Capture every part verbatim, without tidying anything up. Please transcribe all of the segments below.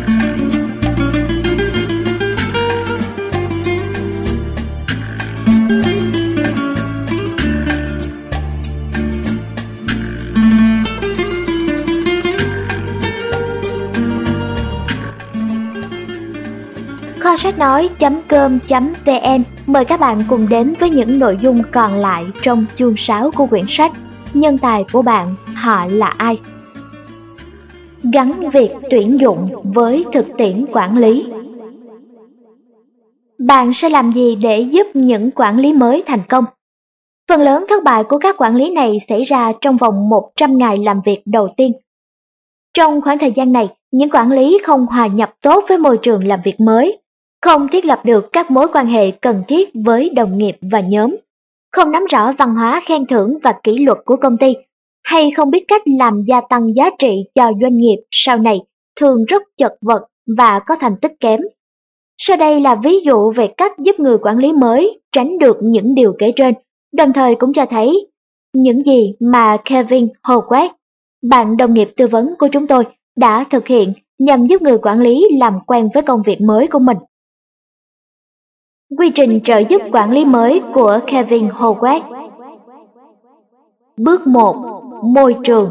Kho sách nói chấm com chấm vn mời các bạn cùng đến với những nội dung còn lại trong chương sáu của quyển sách Nhân tài của bạn, họ là ai? Gắn việc tuyển dụng với thực tiễn quản lý. Bạn sẽ làm gì để giúp những quản lý mới thành công? Phần lớn thất bại của các quản lý này xảy ra trong vòng một trăm ngày làm việc đầu tiên. Trong khoảng thời gian này, những quản lý không hòa nhập tốt với môi trường làm việc mới, không thiết lập được các mối quan hệ cần thiết với đồng nghiệp và nhóm, không nắm rõ văn hóa khen thưởng và kỷ luật của công ty, hay không biết cách làm gia tăng giá trị cho doanh nghiệp sau này, thường rất chật vật và có thành tích kém. Sau đây là ví dụ về cách giúp người quản lý mới tránh được những điều kể trên, đồng thời cũng cho thấy những gì mà Kevin Howard, bạn đồng nghiệp tư vấn của chúng tôi, đã thực hiện nhằm giúp người quản lý làm quen với công việc mới của mình. Quy trình trợ giúp quản lý mới của Kevin Howard. Bước một. Môi trường.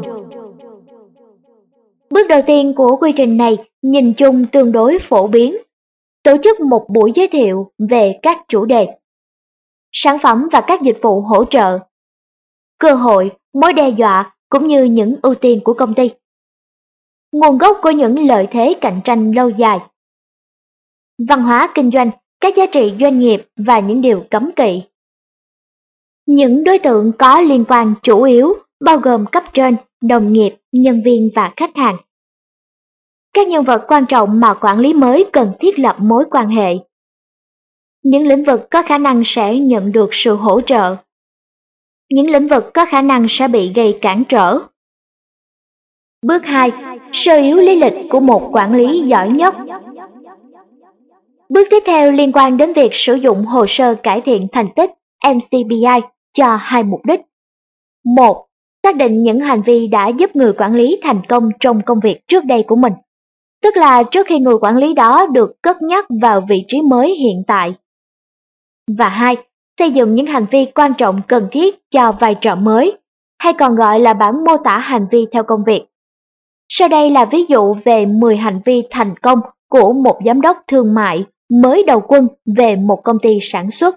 Bước đầu tiên của quy trình này nhìn chung tương đối phổ biến. Tổ chức một buổi giới thiệu về các chủ đề, sản phẩm và các dịch vụ hỗ trợ, cơ hội, mối đe dọa cũng như những ưu tiên của công ty, nguồn gốc của những lợi thế cạnh tranh lâu dài, văn hóa kinh doanh, các giá trị doanh nghiệp và những điều cấm kỵ. Những đối tượng có liên quan chủ yếu bao gồm cấp trên, đồng nghiệp, nhân viên và khách hàng. Các nhân vật quan trọng mà quản lý mới cần thiết lập mối quan hệ. Những lĩnh vực có khả năng sẽ nhận được sự hỗ trợ. Những lĩnh vực có khả năng sẽ bị gây cản trở. Bước hai. Sơ yếu lý lịch của một quản lý giỏi nhất. Bước tiếp theo liên quan đến việc sử dụng hồ sơ cải thiện thành tích M C B I cho hai mục đích. Một. Xác định những hành vi đã giúp người quản lý thành công trong công việc trước đây của mình, tức là trước khi người quản lý đó được cất nhắc vào vị trí mới hiện tại. Và hai. Xây dựng những hành vi quan trọng cần thiết cho vai trò mới, hay còn gọi là bản mô tả hành vi theo công việc. Sau đây là ví dụ về mười hành vi thành công của một giám đốc thương mại mới đầu quân về một công ty sản xuất.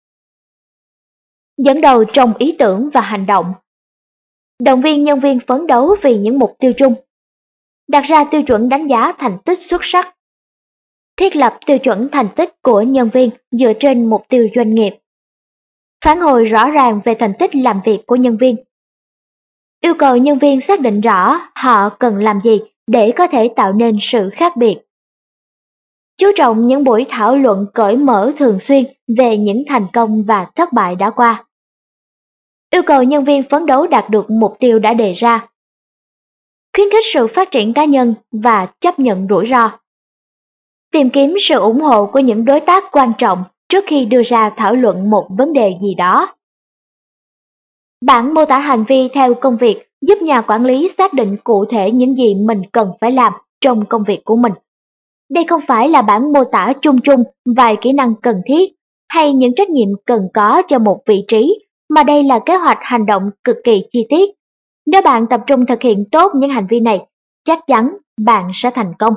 Dẫn đầu trong ý tưởng và hành động. Động viên nhân viên phấn đấu vì những mục tiêu chung. Đặt ra tiêu chuẩn đánh giá thành tích xuất sắc. Thiết lập tiêu chuẩn thành tích của nhân viên dựa trên mục tiêu doanh nghiệp. Phản hồi rõ ràng về thành tích làm việc của nhân viên. Yêu cầu nhân viên xác định rõ họ cần làm gì để có thể tạo nên sự khác biệt. Chú trọng những buổi thảo luận cởi mở thường xuyên về những thành công và thất bại đã qua. Yêu cầu nhân viên phấn đấu đạt được mục tiêu đã đề ra. Khuyến khích sự phát triển cá nhân và chấp nhận rủi ro. Tìm kiếm sự ủng hộ của những đối tác quan trọng trước khi đưa ra thảo luận một vấn đề gì đó. Bản mô tả hành vi theo công việc giúp nhà quản lý xác định cụ thể những gì mình cần phải làm trong công việc của mình. Đây không phải là bản mô tả chung chung vài kỹ năng cần thiết hay những trách nhiệm cần có cho một vị trí, mà đây là kế hoạch hành động cực kỳ chi tiết. Nếu bạn tập trung thực hiện tốt những hành vi này, chắc chắn bạn sẽ thành công.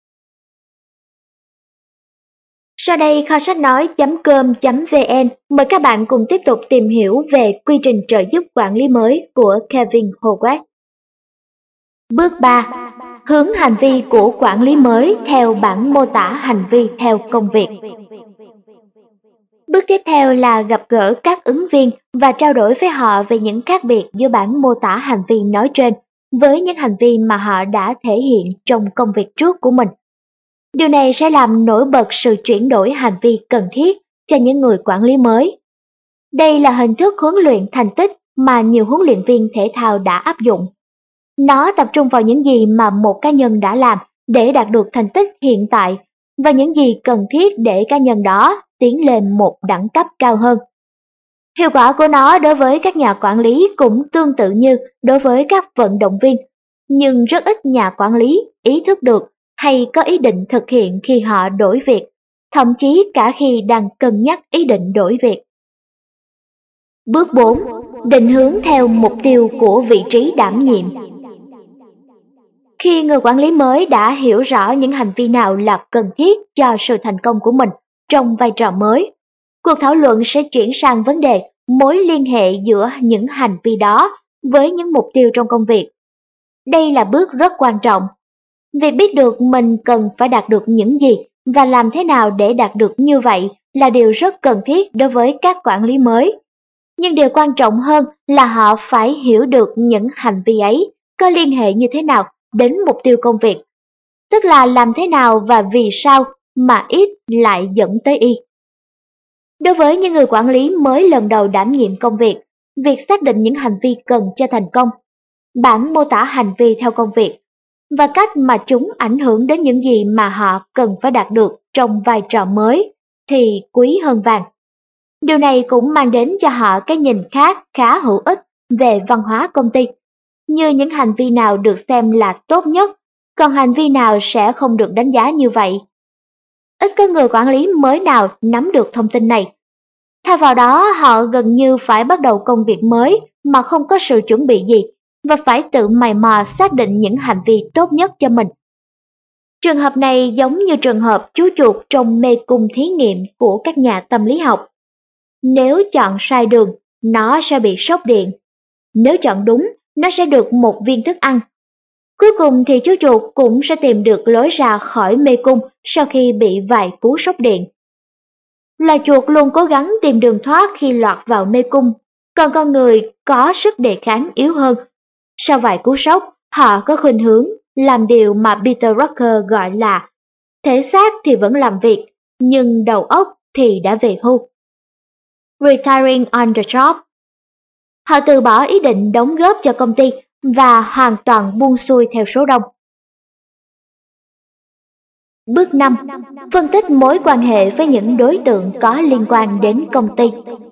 Sau đây kho sách nói chấm com chấm vn mời các bạn cùng tiếp tục tìm hiểu về quy trình trợ giúp quản lý mới của Kevin Howard. Bước ba. Hướng hành vi của quản lý mới theo bản mô tả hành vi theo công việc. Bước tiếp theo là gặp gỡ các ứng viên và trao đổi với họ về những khác biệt giữa bản mô tả hành vi nói trên với những hành vi mà họ đã thể hiện trong công việc trước của mình. Điều này sẽ làm nổi bật sự chuyển đổi hành vi cần thiết cho những người quản lý mới. Đây là hình thức huấn luyện thành tích mà nhiều huấn luyện viên thể thao đã áp dụng. Nó tập trung vào những gì mà một cá nhân đã làm để đạt được thành tích hiện tại và những gì cần thiết để cá nhân đó tiến lên một đẳng cấp cao hơn. Hiệu quả của nó đối với các nhà quản lý cũng tương tự như đối với các vận động viên, nhưng rất ít nhà quản lý ý thức được hay có ý định thực hiện khi họ đổi việc, thậm chí cả khi đang cân nhắc ý định đổi việc. Bước bốn. Định hướng theo mục tiêu của vị trí đảm nhiệm. Khi người quản lý mới đã hiểu rõ những hành vi nào là cần thiết cho sự thành công của mình trong vai trò mới, cuộc thảo luận sẽ chuyển sang vấn đề mối liên hệ giữa những hành vi đó với những mục tiêu trong công việc. Đây là bước rất quan trọng. Việc biết được mình cần phải đạt được những gì và làm thế nào để đạt được như vậy là điều rất cần thiết đối với các quản lý mới. Nhưng điều quan trọng hơn là họ phải hiểu được những hành vi ấy có liên hệ như thế nào đến mục tiêu công việc, tức là làm thế nào và vì sao mà ít lại dẫn tới y. Đối với những người quản lý mới lần đầu đảm nhiệm công việc, việc xác định những hành vi cần cho thành công, bản mô tả hành vi theo công việc và cách mà chúng ảnh hưởng đến những gì mà họ cần phải đạt được trong vai trò mới thì quý hơn vàng. Điều này cũng mang đến cho họ cái nhìn khác khá hữu ích về văn hóa công ty, như những hành vi nào được xem là tốt nhất, còn hành vi nào sẽ không được đánh giá như vậy. Ít có người quản lý mới nào nắm được thông tin này. Thay vào đó, họ gần như phải bắt đầu công việc mới mà không có sự chuẩn bị gì và phải tự mày mò xác định những hành vi tốt nhất cho mình. Trường hợp này giống như trường hợp chú chuột trong mê cung thí nghiệm của các nhà tâm lý học. Nếu chọn sai đường, nó sẽ bị sốc điện. Nếu chọn đúng, nó sẽ được một viên thức ăn. Cuối cùng thì chú chuột cũng sẽ tìm được lối ra khỏi mê cung sau khi bị vài cú sốc điện. Loài chuột luôn cố gắng tìm đường thoát khi lọt vào mê cung, còn con người có sức đề kháng yếu hơn. Sau vài cú sốc, họ có khuynh hướng làm điều mà Peter Drucker gọi là thể xác thì vẫn làm việc, nhưng đầu óc thì đã về hưu. Retiring on the job. Họ từ bỏ ý định đóng góp cho công ty và hoàn toàn buông xuôi theo số đông. Bước năm. Phân tích mối quan hệ với những đối tượng có liên quan đến công ty.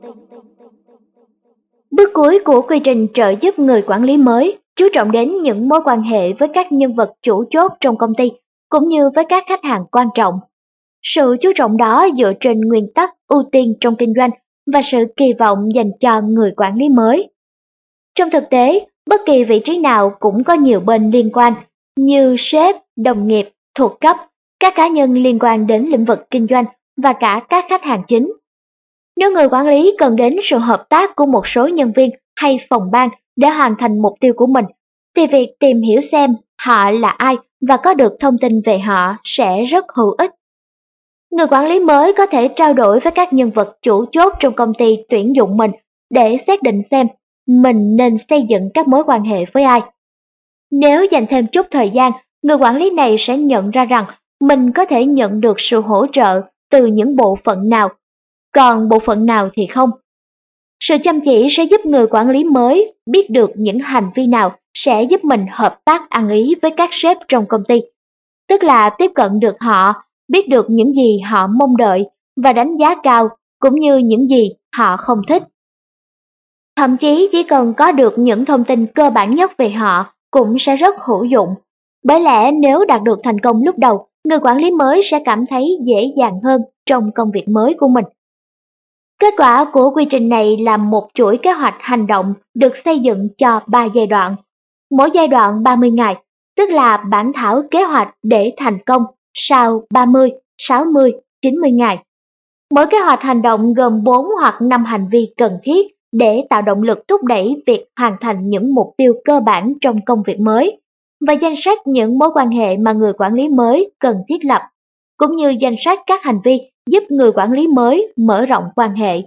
Bước cuối của quy trình trợ giúp người quản lý mới chú trọng đến những mối quan hệ với các nhân vật chủ chốt trong công ty, cũng như với các khách hàng quan trọng. Sự chú trọng đó dựa trên nguyên tắc ưu tiên trong kinh doanh và sự kỳ vọng dành cho người quản lý mới. Trong thực tế, bất kỳ vị trí nào cũng có nhiều bên liên quan, như sếp, đồng nghiệp, thuộc cấp, các cá nhân liên quan đến lĩnh vực kinh doanh và cả các khách hàng chính. Nếu người quản lý cần đến sự hợp tác của một số nhân viên hay phòng ban để hoàn thành mục tiêu của mình, thì việc tìm hiểu xem họ là ai và có được thông tin về họ sẽ rất hữu ích. Người quản lý mới có thể trao đổi với các nhân vật chủ chốt trong công ty tuyển dụng mình để xác định xem mình nên xây dựng các mối quan hệ với ai. Nếu dành thêm chút thời gian, người quản lý này sẽ nhận ra rằng mình có thể nhận được sự hỗ trợ từ những bộ phận nào, còn bộ phận nào thì không. Sự chăm chỉ sẽ giúp người quản lý mới biết được những hành vi nào sẽ giúp mình hợp tác ăn ý với các sếp trong công ty, tức là tiếp cận được họ, biết được những gì họ mong đợi và đánh giá cao, cũng như những gì họ không thích. Thậm chí chỉ cần có được những thông tin cơ bản nhất về họ cũng sẽ rất hữu dụng. Bởi lẽ nếu đạt được thành công lúc đầu, người quản lý mới sẽ cảm thấy dễ dàng hơn trong công việc mới của mình. Kết quả của quy trình này là một chuỗi kế hoạch hành động được xây dựng cho ba giai đoạn. Mỗi giai đoạn ba mươi ngày, tức là bản thảo kế hoạch để thành công sau ba mươi, sáu mươi, chín mươi ngày. Mỗi kế hoạch hành động gồm bốn hoặc năm hành vi cần thiết để tạo động lực thúc đẩy việc hoàn thành những mục tiêu cơ bản trong công việc mới, và danh sách những mối quan hệ mà người quản lý mới cần thiết lập, cũng như danh sách các hành vi giúp người quản lý mới mở rộng quan hệ.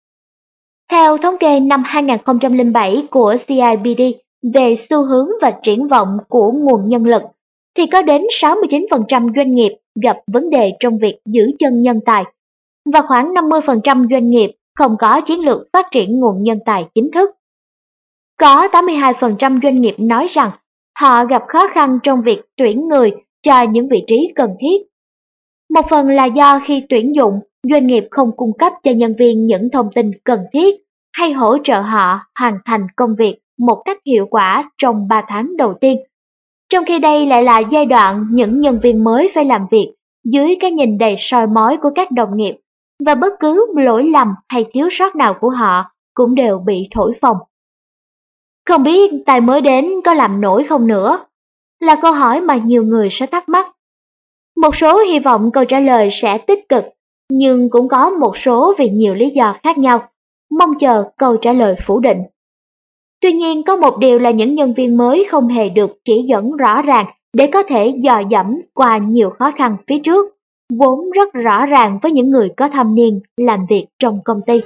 Theo thống kê năm hai nghìn không trăm lẻ bảy của C I B D về xu hướng và triển vọng của nguồn nhân lực, thì có đến sáu mươi chín phần trăm doanh nghiệp gặp vấn đề trong việc giữ chân nhân tài, và khoảng năm mươi phần trăm doanh nghiệp không có chiến lược phát triển nguồn nhân tài chính thức. Có tám mươi hai phần trăm doanh nghiệp nói rằng họ gặp khó khăn trong việc tuyển người cho những vị trí cần thiết. Một phần là do khi tuyển dụng, doanh nghiệp không cung cấp cho nhân viên những thông tin cần thiết hay hỗ trợ họ hoàn thành công việc một cách hiệu quả trong ba tháng đầu tiên. Trong khi đây lại là giai đoạn những nhân viên mới phải làm việc dưới cái nhìn đầy soi mói của các đồng nghiệp, và bất cứ lỗi lầm hay thiếu sót nào của họ cũng đều bị thổi phồng. Không biết tài mới đến có làm nổi không nữa, là câu hỏi mà nhiều người sẽ thắc mắc. Một số hy vọng câu trả lời sẽ tích cực, nhưng cũng có một số vì nhiều lý do khác nhau, mong chờ câu trả lời phủ định. Tuy nhiên, có một điều là những nhân viên mới không hề được chỉ dẫn rõ ràng để có thể dò dẫm qua nhiều khó khăn phía trước, vốn rất rõ ràng với những người có thâm niên làm việc trong công ty.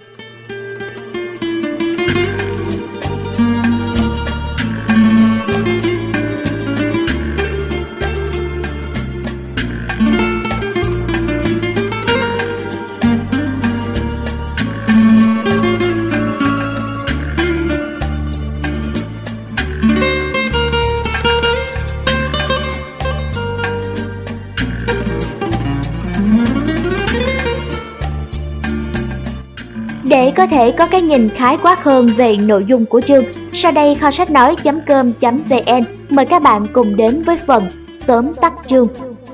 Để có thể có cái nhìn khái quát hơn về nội dung của chương, sau đây kho sách nói chấm com chấm vn mời các bạn cùng đến với phần tóm tắt chương.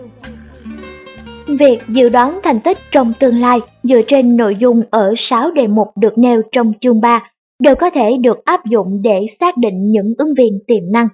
Việc dự đoán thành tích trong tương lai dựa trên nội dung ở sáu đề mục được nêu trong chương ba đều có thể được áp dụng để xác định những ứng viên tiềm năng.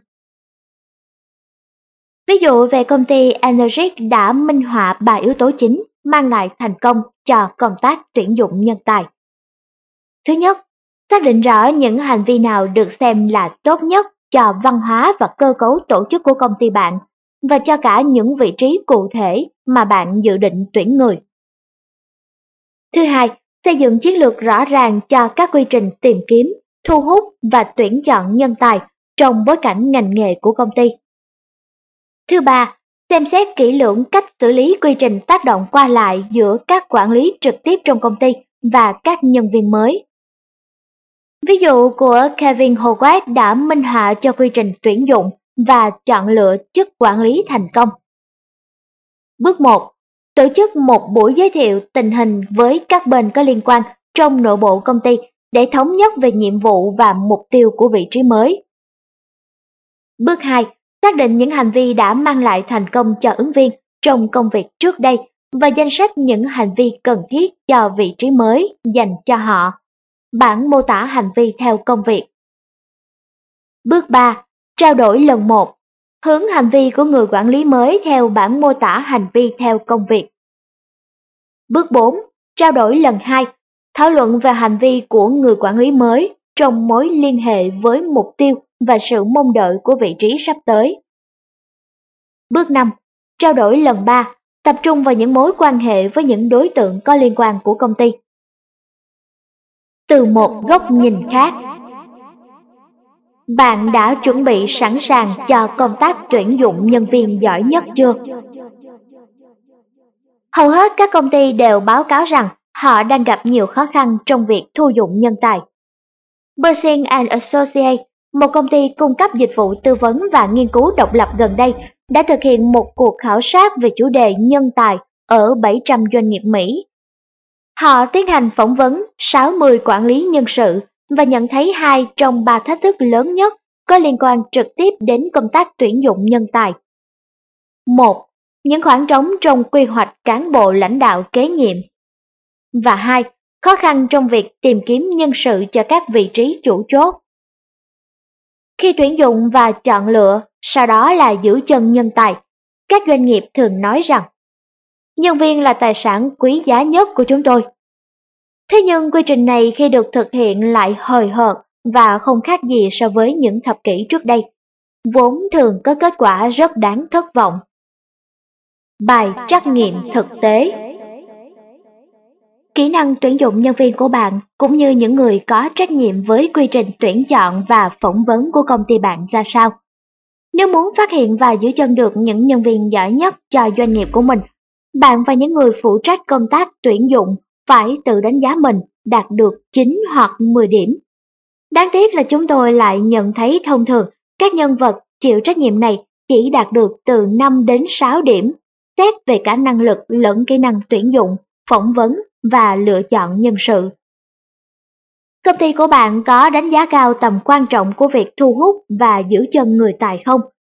Ví dụ về công ty Energic đã minh họa ba yếu tố chính mang lại thành công cho công tác tuyển dụng nhân tài. Thứ nhất, xác định rõ những hành vi nào được xem là tốt nhất cho văn hóa và cơ cấu tổ chức của công ty bạn và cho cả những vị trí cụ thể mà bạn dự định tuyển người. Thứ hai, xây dựng chiến lược rõ ràng cho các quy trình tìm kiếm, thu hút và tuyển chọn nhân tài trong bối cảnh ngành nghề của công ty. Thứ ba, xem xét kỹ lưỡng cách xử lý quy trình tác động qua lại giữa các quản lý trực tiếp trong công ty và các nhân viên mới. Ví dụ của Kevin Howard đã minh họa cho quy trình tuyển dụng và chọn lựa chức quản lý thành công. Bước một. Tổ chức một buổi giới thiệu tình hình với các bên có liên quan trong nội bộ công ty để thống nhất về nhiệm vụ và mục tiêu của vị trí mới. Bước hai. Xác định những hành vi đã mang lại thành công cho ứng viên trong công việc trước đây và danh sách những hành vi cần thiết cho vị trí mới dành cho họ. Bản mô tả hành vi theo công việc. Bước ba. Trao đổi lần một. Hướng hành vi của người quản lý mới theo bản mô tả hành vi theo công việc. Bước bốn. Trao đổi lần hai. Thảo luận về hành vi của người quản lý mới trong mối liên hệ với mục tiêu và sự mong đợi của vị trí sắp tới. Bước năm. Trao đổi lần ba. Tập trung vào những mối quan hệ với những đối tượng có liên quan của công ty. Từ một góc nhìn khác. Bạn đã chuẩn bị sẵn sàng cho công tác tuyển dụng nhân viên giỏi nhất chưa? Hầu hết các công ty đều báo cáo rằng họ đang gặp nhiều khó khăn trong việc thu dụng nhân tài. Bursing and Associates, một công ty cung cấp dịch vụ tư vấn và nghiên cứu độc lập gần đây, đã thực hiện một cuộc khảo sát về chủ đề nhân tài ở bảy trăm doanh nghiệp Mỹ. Họ tiến hành phỏng vấn sáu mươi quản lý nhân sự và nhận thấy hai trong ba thách thức lớn nhất có liên quan trực tiếp đến công tác tuyển dụng nhân tài. Một. Những khoảng trống trong quy hoạch cán bộ lãnh đạo kế nhiệm. Và hai. Khó khăn trong việc tìm kiếm nhân sự cho các vị trí chủ chốt. Khi tuyển dụng và chọn lựa, sau đó là giữ chân nhân tài, các doanh nghiệp thường nói rằng nhân viên là tài sản quý giá nhất của chúng tôi. Thế nhưng quy trình này khi được thực hiện lại hời hợt và không khác gì so với những thập kỷ trước đây, vốn thường có kết quả rất đáng thất vọng. Bài trắc nghiệm thực tế. Kỹ năng tuyển dụng nhân viên của bạn cũng như những người có trách nhiệm với quy trình tuyển chọn và phỏng vấn của công ty bạn ra sao? Nếu muốn phát hiện và giữ chân được những nhân viên giỏi nhất cho doanh nghiệp của mình, bạn và những người phụ trách công tác tuyển dụng phải tự đánh giá mình đạt được chín hoặc mười điểm. Đáng tiếc là chúng tôi lại nhận thấy thông thường các nhân vật chịu trách nhiệm này chỉ đạt được từ năm đến sáu điểm, xét về cả năng lực lẫn kỹ năng tuyển dụng, phỏng vấn và lựa chọn nhân sự. Công ty của bạn có đánh giá cao tầm quan trọng của việc thu hút và giữ chân người tài không?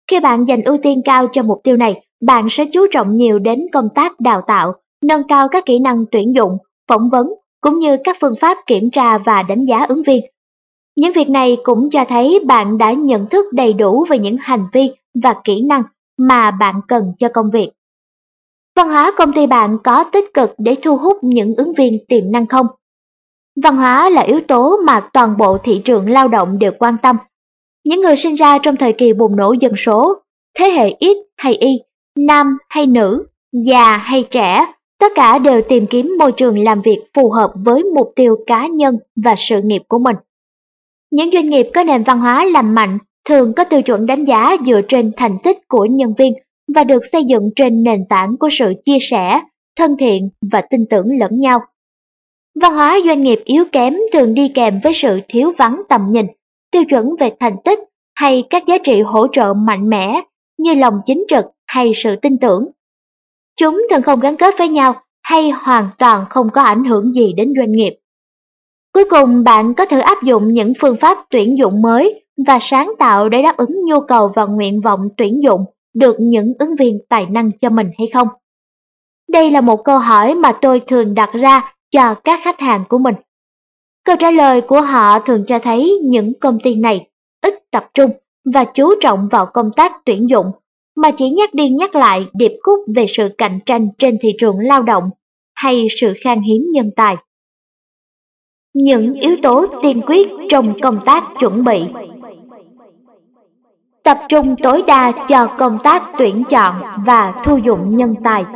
Khi bạn dành ưu tiên cao cho mục tiêu này, bạn sẽ chú trọng nhiều đến công tác đào tạo, nâng cao các kỹ năng tuyển dụng, phỏng vấn, cũng như các phương pháp kiểm tra và đánh giá ứng viên. Những việc này cũng cho thấy bạn đã nhận thức đầy đủ về những hành vi và kỹ năng mà bạn cần cho công việc. Văn hóa công ty bạn có tích cực để thu hút những ứng viên tiềm năng không? Văn hóa là yếu tố mà toàn bộ thị trường lao động đều quan tâm. Những người sinh ra trong thời kỳ bùng nổ dân số, thế hệ X hay Y, nam hay nữ, già hay trẻ, tất cả đều tìm kiếm môi trường làm việc phù hợp với mục tiêu cá nhân và sự nghiệp của mình. Những doanh nghiệp có nền văn hóa lành mạnh thường có tiêu chuẩn đánh giá dựa trên thành tích của nhân viên và được xây dựng trên nền tảng của sự chia sẻ, thân thiện và tin tưởng lẫn nhau. Văn hóa doanh nghiệp yếu kém thường đi kèm với sự thiếu vắng tầm nhìn, tiêu chuẩn về thành tích hay các giá trị hỗ trợ mạnh mẽ như lòng chính trực hay sự tin tưởng. Chúng thường không gắn kết với nhau hay hoàn toàn không có ảnh hưởng gì đến doanh nghiệp. Cuối cùng, bạn có thử áp dụng những phương pháp tuyển dụng mới và sáng tạo để đáp ứng nhu cầu và nguyện vọng tuyển dụng được những ứng viên tài năng cho mình hay không? Đây là một câu hỏi mà tôi thường đặt ra cho các khách hàng của mình. Câu trả lời của họ thường cho thấy những công ty này ít tập trung và chú trọng vào công tác tuyển dụng, mà chỉ nhắc đi nhắc lại điệp khúc về sự cạnh tranh trên thị trường lao động hay sự khan hiếm nhân tài. Những yếu tố tiên quyết trong công tác chuẩn bị. Tập trung tối đa cho công tác tuyển chọn và thu dụng nhân tài.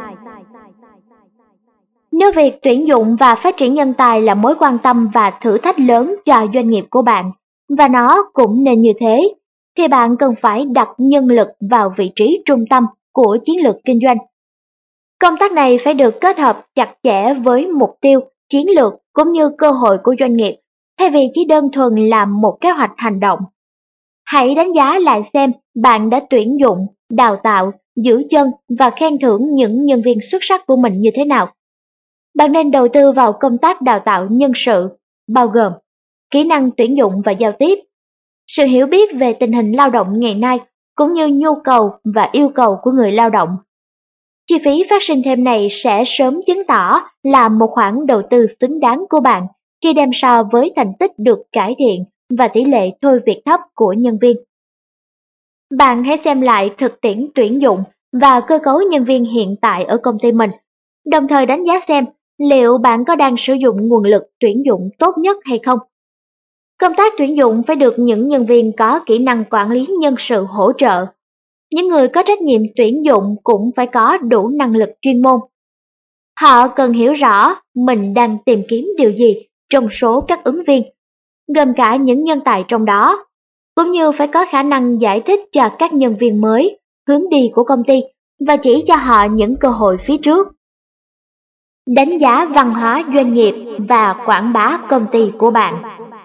Nếu việc tuyển dụng và phát triển nhân tài là mối quan tâm và thử thách lớn cho doanh nghiệp của bạn, và nó cũng nên như thế, thì bạn cần phải đặt nhân lực vào vị trí trung tâm của chiến lược kinh doanh. Công tác này phải được kết hợp chặt chẽ với mục tiêu, chiến lược cũng như cơ hội của doanh nghiệp, thay vì chỉ đơn thuần làm một kế hoạch hành động. Hãy đánh giá lại xem bạn đã tuyển dụng, đào tạo, giữ chân và khen thưởng những nhân viên xuất sắc của mình như thế nào. Bạn nên đầu tư vào công tác đào tạo nhân sự, bao gồm kỹ năng tuyển dụng và giao tiếp, sự hiểu biết về tình hình lao động ngày nay, cũng như nhu cầu và yêu cầu của người lao động. Chi phí phát sinh thêm này sẽ sớm chứng tỏ là một khoản đầu tư xứng đáng của bạn khi đem so với thành tích được cải thiện và tỷ lệ thôi việc thấp của nhân viên. Bạn hãy xem lại thực tiễn tuyển dụng và cơ cấu nhân viên hiện tại ở công ty mình, đồng thời đánh giá xem liệu bạn có đang sử dụng nguồn lực tuyển dụng tốt nhất hay không. Công tác tuyển dụng phải được những nhân viên có kỹ năng quản lý nhân sự hỗ trợ. Những người có trách nhiệm tuyển dụng cũng phải có đủ năng lực chuyên môn. Họ cần hiểu rõ mình đang tìm kiếm điều gì trong số các ứng viên, gồm cả những nhân tài trong đó, cũng như phải có khả năng giải thích cho các nhân viên mới hướng đi của công ty và chỉ cho họ những cơ hội phía trước. Đánh giá văn hóa doanh nghiệp và quảng bá công ty của bạn.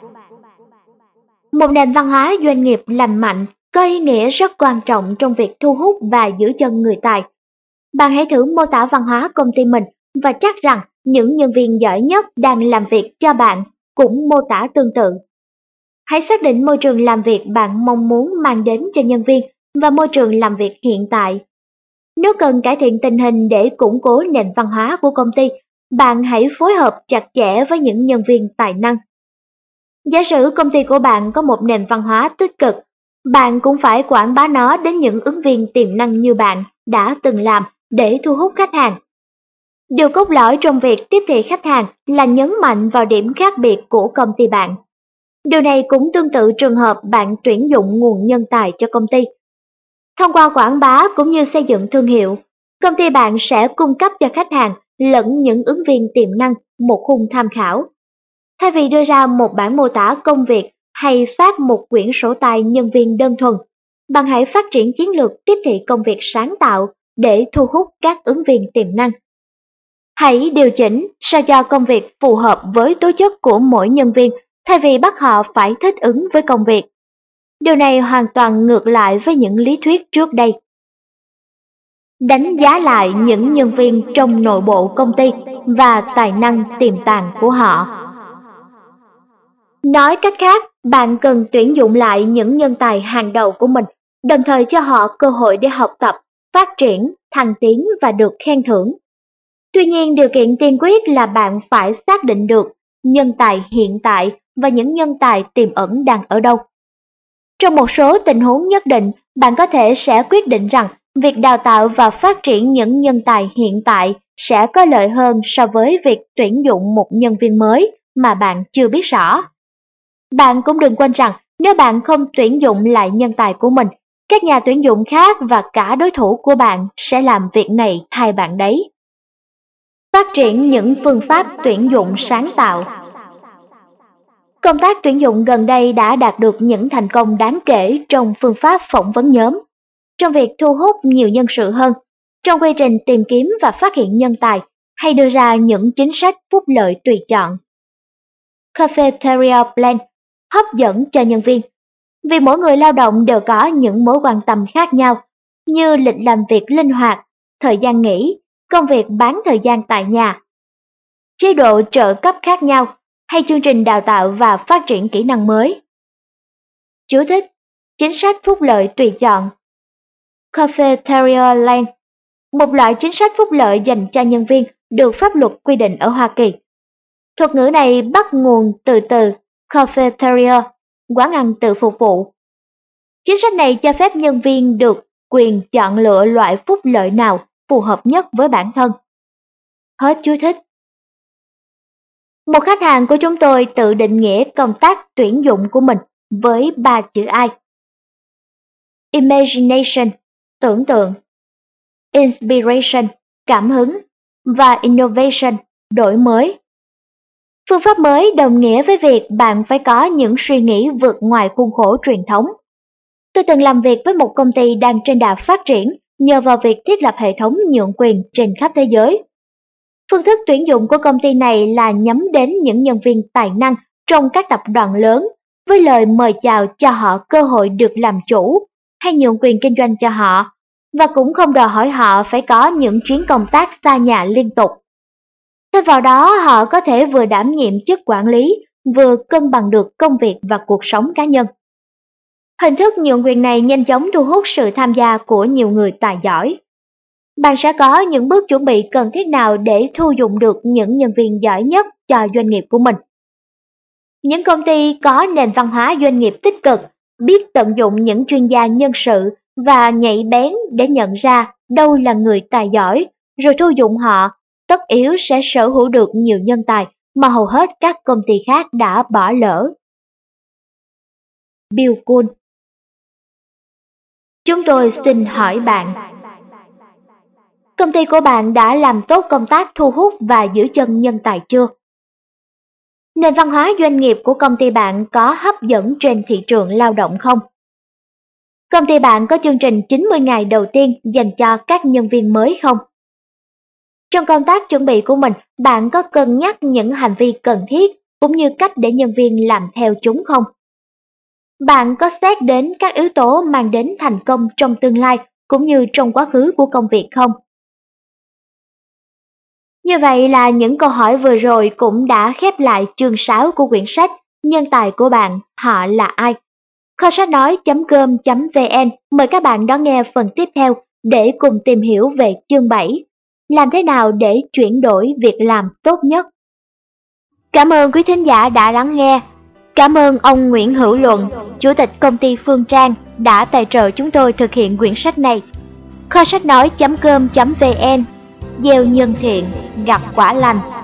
Một nền văn hóa doanh nghiệp lành mạnh có ý nghĩa rất quan trọng trong việc thu hút và giữ chân người tài. Bạn hãy thử mô tả văn hóa công ty mình và chắc rằng những nhân viên giỏi nhất đang làm việc cho bạn cũng mô tả tương tự. Hãy xác định môi trường làm việc bạn mong muốn mang đến cho nhân viên và môi trường làm việc hiện tại. Nếu cần cải thiện tình hình để củng cố nền văn hóa của công ty, bạn hãy phối hợp chặt chẽ với những nhân viên tài năng. Giả sử công ty của bạn có một nền văn hóa tích cực, bạn cũng phải quảng bá nó đến những ứng viên tiềm năng như bạn đã từng làm để thu hút khách hàng. Điều cốt lõi trong việc tiếp thị khách hàng là nhấn mạnh vào điểm khác biệt của công ty bạn. Điều này cũng tương tự trường hợp bạn tuyển dụng nguồn nhân tài cho công ty. Thông qua quảng bá cũng như xây dựng thương hiệu, công ty bạn sẽ cung cấp cho khách hàng lẫn những ứng viên tiềm năng một khung tham khảo. Thay vì đưa ra một bản mô tả công việc hay phát một quyển sổ tay nhân viên đơn thuần, bạn hãy phát triển chiến lược tiếp thị công việc sáng tạo để thu hút các ứng viên tiềm năng. Hãy điều chỉnh sao cho công việc phù hợp với tố chất của mỗi nhân viên thay vì bắt họ phải thích ứng với công việc. Điều này hoàn toàn ngược lại với những lý thuyết trước đây. Đánh giá lại những nhân viên trong nội bộ công ty và tài năng tiềm tàng của họ. Nói cách khác, bạn cần tuyển dụng lại những nhân tài hàng đầu của mình đồng thời cho họ cơ hội để học tập, phát triển, thăng tiến và được khen thưởng. Tuy nhiên, điều kiện tiên quyết là bạn phải xác định được nhân tài hiện tại và những nhân tài tiềm ẩn đang ở đâu. Trong một số tình huống nhất định, bạn có thể sẽ quyết định rằng việc đào tạo và phát triển những nhân tài hiện tại sẽ có lợi hơn so với việc tuyển dụng một nhân viên mới mà bạn chưa biết rõ. Bạn cũng đừng quên rằng nếu bạn không tuyển dụng lại nhân tài của mình, các nhà tuyển dụng khác và cả đối thủ của bạn sẽ làm việc này thay bạn đấy. Phát triển những phương pháp tuyển dụng sáng tạo. Công tác tuyển dụng gần đây đã đạt được những thành công đáng kể trong phương pháp phỏng vấn nhóm, trong việc thu hút nhiều nhân sự hơn, trong quy trình tìm kiếm và phát hiện nhân tài, hay đưa ra những chính sách phúc lợi tùy chọn. Cafeteria Plan hấp dẫn cho nhân viên, vì mỗi người lao động đều có những mối quan tâm khác nhau, như lịch làm việc linh hoạt, thời gian nghỉ, công việc bán thời gian tại nhà, chế độ trợ cấp khác nhau, hay chương trình đào tạo và phát triển kỹ năng mới. Chú thích: chính sách phúc lợi tùy chọn. Cafeteria Plan, một loại chính sách phúc lợi dành cho nhân viên được pháp luật quy định ở Hoa Kỳ. Thuật ngữ này bắt nguồn từ từ cafeteria, quán ăn tự phục vụ. Chính sách này cho phép nhân viên được quyền chọn lựa loại phúc lợi nào phù hợp nhất với bản thân. Hết chú thích. Một khách hàng của chúng tôi tự định nghĩa công tác tuyển dụng của mình với ba chữ I. Imagination, tưởng tượng, Inspiration, cảm hứng, và Innovation, đổi mới. Phương pháp mới đồng nghĩa với việc bạn phải có những suy nghĩ vượt ngoài khuôn khổ truyền thống. Tôi từng làm việc với một công ty đang trên đà phát triển nhờ vào việc thiết lập hệ thống nhượng quyền trên khắp thế giới. Phương thức tuyển dụng của công ty này là nhắm đến những nhân viên tài năng trong các tập đoàn lớn, với lời mời chào cho họ cơ hội được làm chủ hay nhượng quyền kinh doanh cho họ, và cũng không đòi hỏi họ phải có những chuyến công tác xa nhà liên tục. Thay vào đó, họ có thể vừa đảm nhiệm chức quản lý, vừa cân bằng được công việc và cuộc sống cá nhân. Hình thức nhượng quyền này nhanh chóng thu hút sự tham gia của nhiều người tài giỏi. Bạn sẽ có những bước chuẩn bị cần thiết nào để thu dụng được những nhân viên giỏi nhất cho doanh nghiệp của mình. Những công ty có nền văn hóa doanh nghiệp tích cực, biết tận dụng những chuyên gia nhân sự và nhạy bén để nhận ra đâu là người tài giỏi, rồi thu dụng họ, tất yếu sẽ sở hữu được nhiều nhân tài mà hầu hết các công ty khác đã bỏ lỡ. Bill Kuhn. Chúng tôi xin hỏi bạn, công ty của bạn đã làm tốt công tác thu hút và giữ chân nhân tài chưa? Nền văn hóa doanh nghiệp của công ty bạn có hấp dẫn trên thị trường lao động không? Công ty bạn có chương trình chín mươi ngày đầu tiên dành cho các nhân viên mới không? Trong công tác chuẩn bị của mình, bạn có cân nhắc những hành vi cần thiết cũng như cách để nhân viên làm theo chúng không? Bạn có xét đến các yếu tố mang đến thành công trong tương lai cũng như trong quá khứ của công việc không? Như vậy là những câu hỏi vừa rồi cũng đã khép lại chương sáu của quyển sách Nhân tài của bạn, họ là ai? Kho sách nói chấm com chấm vn mời các bạn đón nghe phần tiếp theo để cùng tìm hiểu về chương bảy, làm thế nào để chuyển đổi việc làm tốt nhất. Cảm ơn quý thính giả đã lắng nghe. Cảm ơn ông Nguyễn Hữu Luận, Chủ tịch công ty Phương Trang đã tài trợ chúng tôi thực hiện quyển sách này. Kho sách nói chấm com chấm vn, gieo nhân thiện, gặt quả lành.